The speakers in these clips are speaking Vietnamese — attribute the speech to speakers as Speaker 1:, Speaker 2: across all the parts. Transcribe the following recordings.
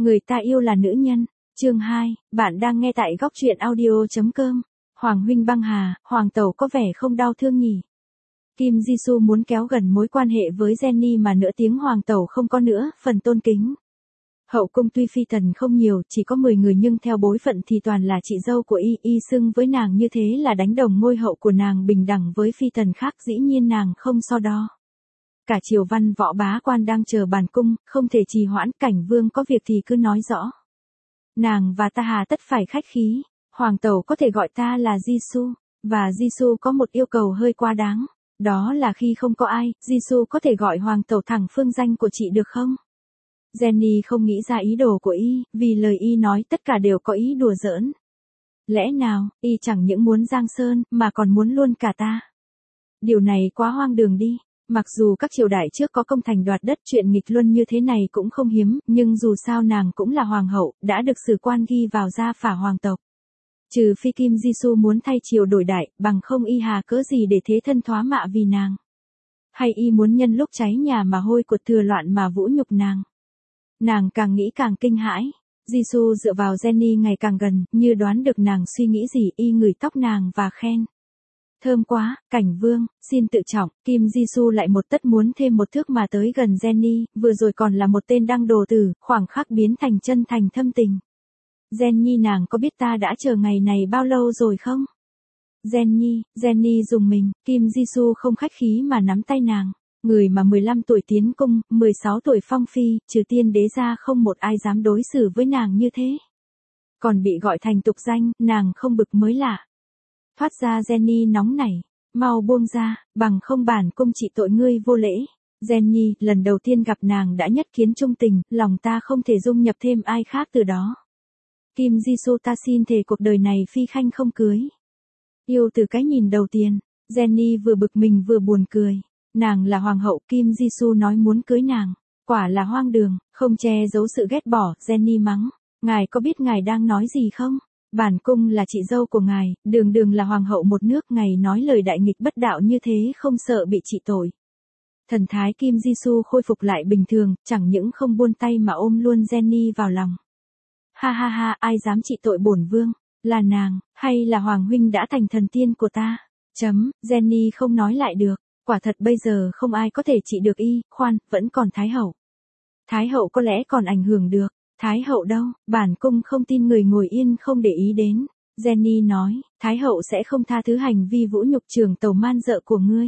Speaker 1: Người ta yêu là nữ nhân. Chương 2, bạn đang nghe tại góc truyện audio.com. Hoàng huynh băng hà, hoàng tẩu có vẻ không đau thương nhỉ. Kim Jisoo muốn kéo gần mối quan hệ với Jenny mà nửa tiếng hoàng tẩu không có nữa, phần tôn kính. Hậu cung tuy phi tần không nhiều, chỉ có 10 người nhưng theo bối phận thì toàn là chị dâu của y xưng với nàng như thế là đánh đồng ngôi hậu của nàng bình đẳng với phi tần khác, dĩ nhiên nàng không so đo. Cả triều văn võ bá quan đang chờ bàn cung, không thể trì hoãn, Cảnh Vương có việc thì cứ nói rõ. Nàng và ta hà tất phải khách khí, hoàng tẩu có thể gọi ta là Jisoo, và Jisoo có một yêu cầu hơi quá đáng, đó là khi không có ai, Jisoo có thể gọi hoàng tẩu thẳng phương danh của chị được không? Jenny không nghĩ ra ý đồ của y, vì lời y nói tất cả đều có ý đùa giỡn. Lẽ nào, y chẳng những muốn Giang Sơn, mà còn muốn luôn cả ta? Điều này quá hoang đường đi. Mặc dù các triều đại trước có công thành đoạt đất, chuyện nghịch luân như thế này cũng không hiếm, nhưng dù sao nàng cũng là hoàng hậu, đã được sử quan ghi vào gia phả hoàng tộc. Trừ phi Kim Jisoo muốn thay triều đổi đại, bằng không y hà cớ gì để thế thân thoá mạ vì nàng. Hay y muốn nhân lúc cháy nhà mà hôi của thừa loạn mà vũ nhục nàng. Nàng càng nghĩ càng kinh hãi. Jisoo dựa vào Jenny ngày càng gần, như đoán được nàng suy nghĩ gì, y ngửi tóc nàng và khen. Thơm quá, Cảnh Vương, xin tự trọng. Kim Jisoo lại một tất muốn thêm một thước mà tới gần Jenny, vừa rồi còn là một tên đăng đồ tử, khoảng khắc biến thành chân thành thâm tình. Jenny, nàng có biết ta đã chờ ngày này bao lâu rồi không? Jenny dùng mình, Kim Jisoo không khách khí mà nắm tay nàng. Người mà 15 tuổi tiến cung, 16 tuổi phong phi, trừ tiên đế ra không một ai dám đối xử với nàng như thế. Còn bị gọi thành tục danh, nàng không bực mới lạ. Thoát ra Jenny nóng nảy, mau buông ra, bằng không bản cung trị tội ngươi vô lễ. Jenny, lần đầu tiên gặp nàng đã nhất kiến trung tình, lòng ta không thể dung nhập thêm ai khác từ đó. Kim Jisoo, ta xin thề cuộc đời này phi khanh không cưới. Yêu từ cái nhìn đầu tiên, Jenny vừa bực mình vừa buồn cười. Nàng là hoàng hậu, Kim Jisoo nói muốn cưới nàng. Quả là hoang đường, không che giấu sự ghét bỏ, Jenny mắng. Ngài có biết ngài đang nói gì không? Bản cung là chị dâu của ngài, đường đường là hoàng hậu một nước, ngài nói lời đại nghịch bất đạo như thế không sợ bị trị tội. Thần thái Kim Jisoo khôi phục lại bình thường, chẳng những không buông tay mà ôm luôn Jenny vào lòng. Ha ha ha, ai dám trị tội bổn vương? Là nàng, hay là hoàng huynh đã thành thần tiên của ta? Jenny không nói lại được. Quả thật bây giờ không ai có thể trị được y, khoan, vẫn còn Thái hậu. Thái hậu có lẽ còn ảnh hưởng được. Thái hậu đâu, bản cung không tin người ngồi yên không để ý đến. Jenny nói, Thái hậu sẽ không tha thứ hành vi vũ nhục trưởng tàu man dợ của ngươi.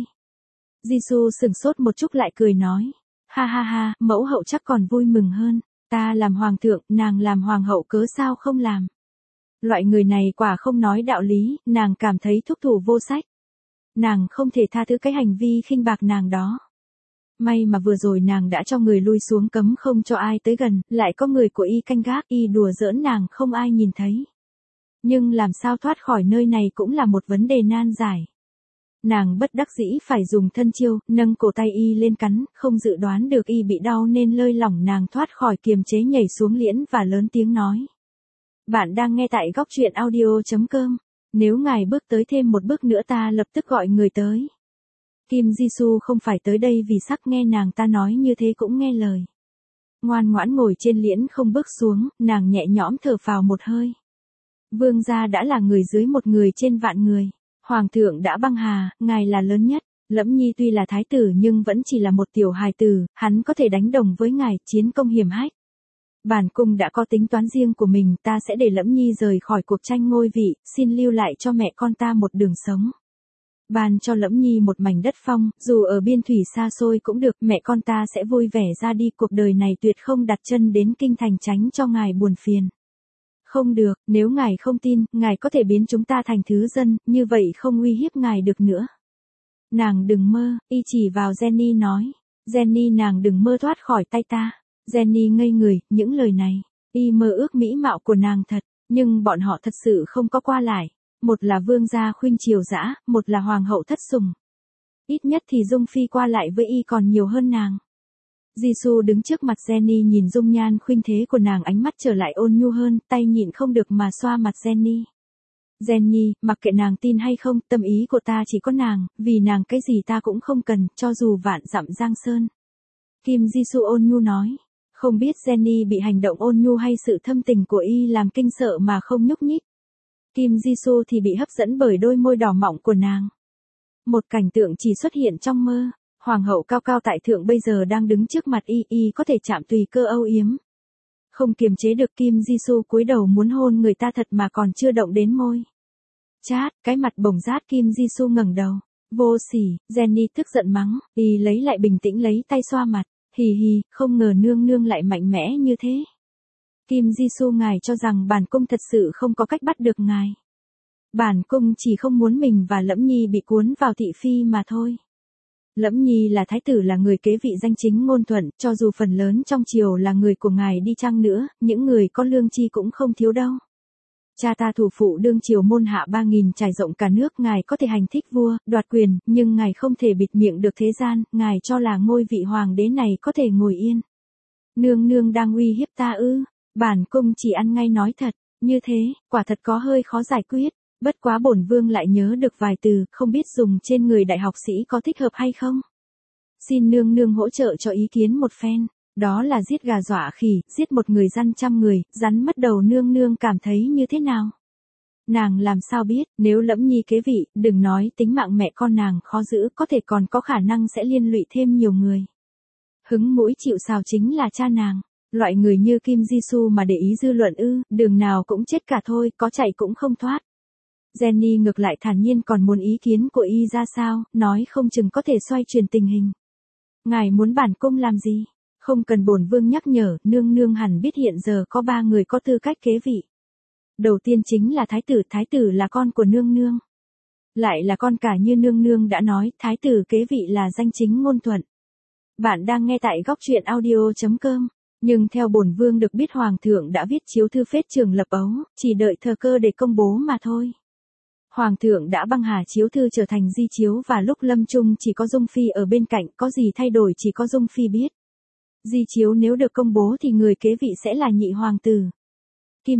Speaker 1: Jisoo sừng sốt một chút lại cười nói, ha ha ha, mẫu hậu chắc còn vui mừng hơn. Ta làm hoàng thượng, nàng làm hoàng hậu cớ sao không làm. Loại người này quả không nói đạo lý, nàng cảm thấy thúc thủ vô sách. Nàng không thể tha thứ cái hành vi khinh bạc nàng đó. May mà vừa rồi nàng đã cho người lui xuống cấm không cho ai tới gần, lại có người của y canh gác, y đùa giỡn nàng không ai nhìn thấy. Nhưng làm sao thoát khỏi nơi này cũng là một vấn đề nan giải. Nàng bất đắc dĩ phải dùng thân chiêu, nâng cổ tay y lên cắn, không dự đoán được y bị đau nên lơi lỏng nàng thoát khỏi kiềm chế, nhảy xuống liễn và lớn tiếng nói. Bạn đang nghe tại góc truyện audio.com. Nếu ngài bước tới thêm một bước nữa ta lập tức gọi người tới. Kim Jisoo không phải tới đây vì sắc, nghe nàng ta nói như thế cũng nghe lời. Ngoan ngoãn ngồi trên liễn không bước xuống, nàng nhẹ nhõm thở phào một hơi. Vương gia đã là người dưới một người trên vạn người. Hoàng thượng đã băng hà, ngài là lớn nhất. Lẫm Nhi tuy là thái tử nhưng vẫn chỉ là một tiểu hài tử, hắn có thể đánh đồng với ngài, chiến công hiểm hách. Bản cung đã có tính toán riêng của mình, ta sẽ để Lẫm Nhi rời khỏi cuộc tranh ngôi vị, xin lưu lại cho mẹ con ta một đường sống. Ban cho Lẫm Nhi một mảnh đất phong, dù ở biên thủy xa xôi cũng được, mẹ con ta sẽ vui vẻ ra đi, cuộc đời này tuyệt không đặt chân đến kinh thành tránh cho ngài buồn phiền. Không được, nếu ngài không tin, ngài có thể biến chúng ta thành thứ dân, như vậy không uy hiếp ngài được nữa. Nàng đừng mơ, y chỉ vào Jenny nói. Jenny, nàng đừng mơ thoát khỏi tay ta. Jenny ngây người, những lời này, y mơ ước mỹ mạo của nàng thật, nhưng bọn họ thật sự không có qua lại. Một là vương gia khuynh triều dã, một là hoàng hậu thất sủng. Ít nhất thì Dung Phi qua lại với y còn nhiều hơn nàng. Jisoo đứng trước mặt Jenny nhìn dung nhan khuynh thế của nàng, ánh mắt trở lại ôn nhu hơn, tay nhịn không được mà xoa mặt Jenny. Jenny, mặc kệ nàng tin hay không, tâm ý của ta chỉ có nàng, vì nàng cái gì ta cũng không cần, cho dù vạn dặm giang sơn. Kim Jisoo ôn nhu nói. Không biết Jenny bị hành động ôn nhu hay sự thâm tình của y làm kinh sợ mà không nhúc nhích. Kim Jisoo thì bị hấp dẫn bởi đôi môi đỏ mọng của nàng. Một cảnh tượng chỉ xuất hiện trong mơ. Hoàng hậu cao cao tại thượng bây giờ đang đứng trước mặt y có thể chạm tùy cơ âu yếm. Không kiềm chế được Kim Jisoo cúi đầu muốn hôn người ta thật mà còn chưa động đến môi. Chát, cái mặt bồng rát Kim Jisoo ngẩng đầu. Vô sỉ, Jenny tức giận mắng, y lấy lại bình tĩnh lấy tay xoa mặt. Hì hì, không ngờ nương nương lại mạnh mẽ như thế. Kim Jisoo ngài cho rằng bản cung thật sự không có cách bắt được ngài. Bản cung chỉ không muốn mình và Lẫm Nhi bị cuốn vào thị phi mà thôi. Lẫm Nhi là thái tử là người kế vị danh chính ngôn thuận, cho dù phần lớn trong triều là người của ngài đi chăng nữa, những người có lương tri cũng không thiếu đâu. Cha ta thủ phụ đương triều môn hạ 3.000 trải rộng cả nước, ngài có thể hành thích vua, đoạt quyền, nhưng ngài không thể bịt miệng được thế gian, ngài cho là ngôi vị hoàng đế này có thể ngồi yên. Nương nương đang uy hiếp ta ư? Bản cung chỉ ăn ngay nói thật, như thế, quả thật có hơi khó giải quyết. Bất quá bổn vương lại nhớ được vài từ, không biết dùng trên người đại học sĩ có thích hợp hay không? Xin nương nương hỗ trợ cho ý kiến một phen. Đó là giết gà dọa khỉ, giết một người răn trăm người, rắn mất đầu nương nương cảm thấy như thế nào? Nàng làm sao biết, nếu Lẫm Nhi kế vị, đừng nói tính mạng mẹ con nàng khó giữ, có thể còn có khả năng sẽ liên lụy thêm nhiều người. Hứng mũi chịu sào chính là cha nàng. Loại người như Kim Jisoo mà để ý dư luận ư, đường nào cũng chết cả thôi, có chạy cũng không thoát. Jenny ngược lại thản nhiên còn muốn ý kiến của y ra sao, nói không chừng có thể xoay chuyển tình hình. Ngài muốn bản cung làm gì? Không cần bổn vương nhắc nhở, nương nương hẳn biết hiện giờ có 3 người có tư cách kế vị. Đầu tiên chính là thái tử là con của nương nương. Lại là con cả như nương nương đã nói, thái tử kế vị là danh chính ngôn thuận. Bạn đang nghe tại góc truyện audio.com. Nhưng theo bổn vương được biết hoàng thượng đã viết chiếu thư phết trường lập ấu, chỉ đợi thời cơ để công bố mà thôi. Hoàng thượng đã băng hà chiếu thư trở thành di chiếu và lúc lâm chung chỉ có Dung Phi ở bên cạnh, có gì thay đổi chỉ có Dung Phi biết. Di chiếu nếu được công bố thì người kế vị sẽ là nhị hoàng tử. Kim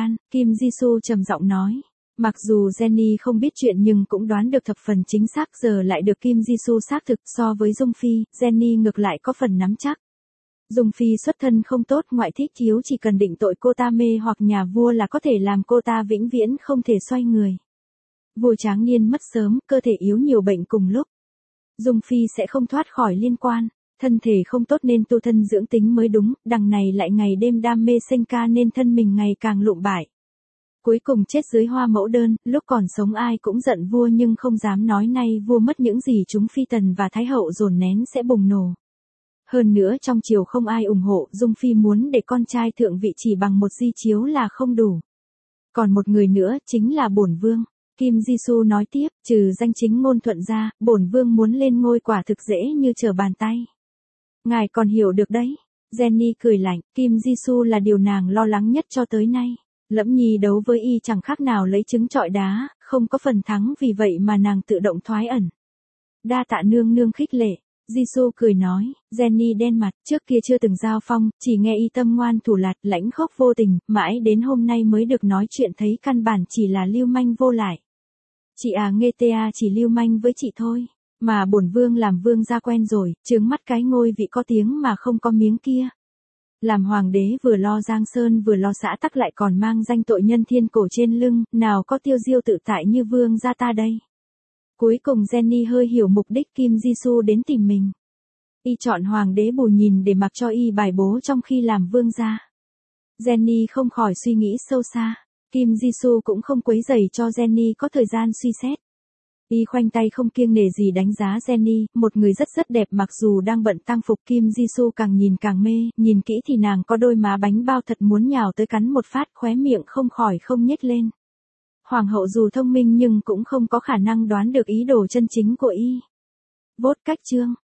Speaker 1: Jisoo trầm giọng nói. Mặc dù Jenny không biết chuyện nhưng cũng đoán được thập phần chính xác, giờ lại được Kim Jisoo xác thực. So với Dung Phi, Jenny ngược lại có phần nắm chắc. Dung Phi xuất thân không tốt, ngoại thích thiếu, chỉ cần định tội cô ta mê hoặc nhà vua là có thể làm cô ta vĩnh viễn không thể xoay người. Vua tráng niên mất sớm, cơ thể yếu nhiều bệnh cùng lúc. Dung Phi sẽ không thoát khỏi liên quan. Thân thể không tốt nên tu thân dưỡng tính mới đúng, đằng này lại ngày đêm đam mê sinh ca nên thân mình ngày càng lụm bại. Cuối cùng chết dưới hoa mẫu đơn, lúc còn sống ai cũng giận vua nhưng không dám nói nay vua mất những gì chúng phi tần và thái hậu dồn nén sẽ bùng nổ. Hơn nữa trong triều không ai ủng hộ, Dung Phi muốn để con trai thượng vị chỉ bằng một di chiếu là không đủ. Còn một người nữa, chính là bổn vương. Kim Jisoo nói tiếp, trừ danh chính ngôn thuận ra, bổn vương muốn lên ngôi quả thực dễ như trở bàn tay. Ngài còn hiểu được đấy. Jenny cười lạnh, Kim Jisoo là điều nàng lo lắng nhất cho tới nay. Lẫm Nhi đấu với y chẳng khác nào lấy trứng trọi đá, không có phần thắng vì vậy mà nàng tự động thoái ẩn. Đa tạ nương nương khích lệ. Jisoo cười nói, Jenny đen mặt, trước kia chưa từng giao phong, chỉ nghe y tâm ngoan thủ lạt, lãnh khốc vô tình, mãi đến hôm nay mới được nói chuyện thấy căn bản chỉ là lưu manh vô lại. Chị nghe ta chỉ lưu manh với chị thôi. Mà bổn vương làm vương gia quen rồi, chướng mắt cái ngôi vị có tiếng mà không có miếng kia. Làm hoàng đế vừa lo giang sơn vừa lo xã tắc lại còn mang danh tội nhân thiên cổ trên lưng, nào có tiêu diêu tự tại như vương gia ta đây. Cuối cùng Jenny hơi hiểu mục đích Kim Jisoo đến tìm mình. Y chọn hoàng đế bù nhìn để mặc cho y bài bố trong khi làm vương gia. Jenny không khỏi suy nghĩ sâu xa. Kim Jisoo cũng không quấy rầy cho Jenny có thời gian suy xét. Y khoanh tay không kiêng nể gì đánh giá Jenny, một người rất đẹp mặc dù đang bận tang phục. Kim Jisoo càng nhìn càng mê, nhìn kỹ thì nàng có đôi má bánh bao thật muốn nhào tới cắn một phát, khóe miệng không khỏi không nhếch lên. Hoàng hậu dù thông minh nhưng cũng không có khả năng đoán được ý đồ chân chính của y. Vốt cách chương.